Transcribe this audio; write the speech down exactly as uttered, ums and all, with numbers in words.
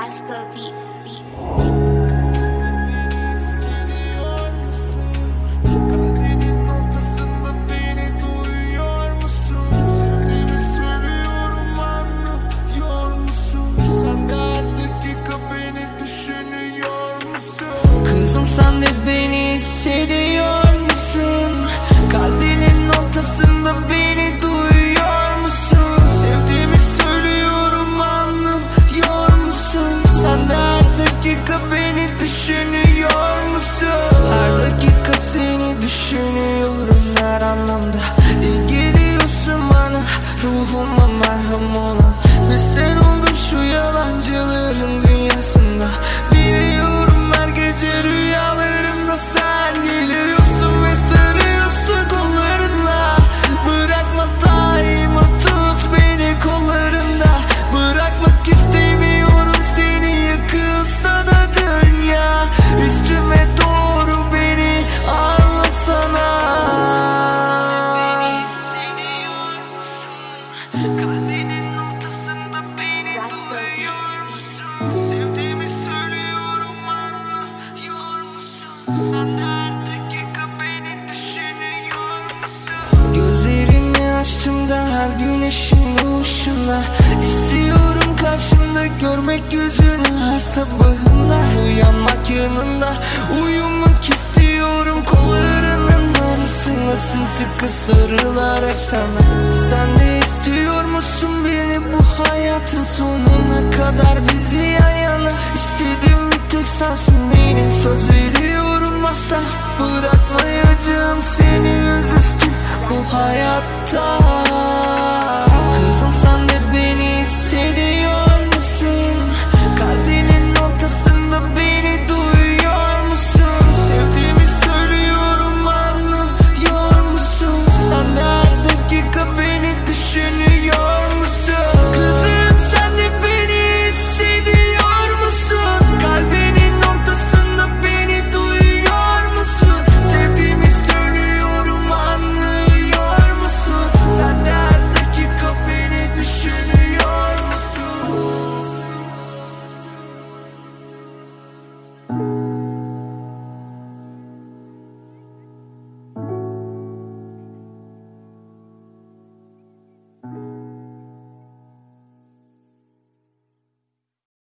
Rascal Beats, Beats. Kalbinin ortasında beni duyuyor musun? Sevdiğimi söylüyorum, anlıyor musun? Sen de her dakika beni düşünüyor musun? Kızım sen de beni hissediyor musun? Kalbinin ortasında beni duyuyor musun? Sevdiğimi söylüyorum, anlıyor musun? Sen de her dakika beni düşünüyor musun? Her dakika seni düşünüyorum her anlamda. İyi geliyorsun bana, ruhuma merhem olan. Ve sen oldun şu yalancıların dünyasında. Biliyorum her gece rüyalarımda sen geliyorsun ve sarıyorsun kollarınla. Bırakma daima, tut beni kollarında. Bırakmak istemiyorum seni, yıkılsa da dünya. Üstüme doğru beni alsana. Kalbinin ortasında beni duyuyor musun? Sevdiğimi söylüyorum, anlıyor musun? Sen de her dakika beni düşünüyor musun? Gözlerimi açtığımda her güneşin doğuşunda İstiyorum karşımda görmek yüzünü her sabahında. Uyanmak yanında, uyumak istiyorum kollarının arasında. Sımsıkı sarılarak sana. Sen de istiyor musun beni bu hayatın sonuna kadar, bizi yan yana? İstediğim bir tek sensin benim, söz veriyorum asla bırakmayacağım seni yüzüstü bu hayatta.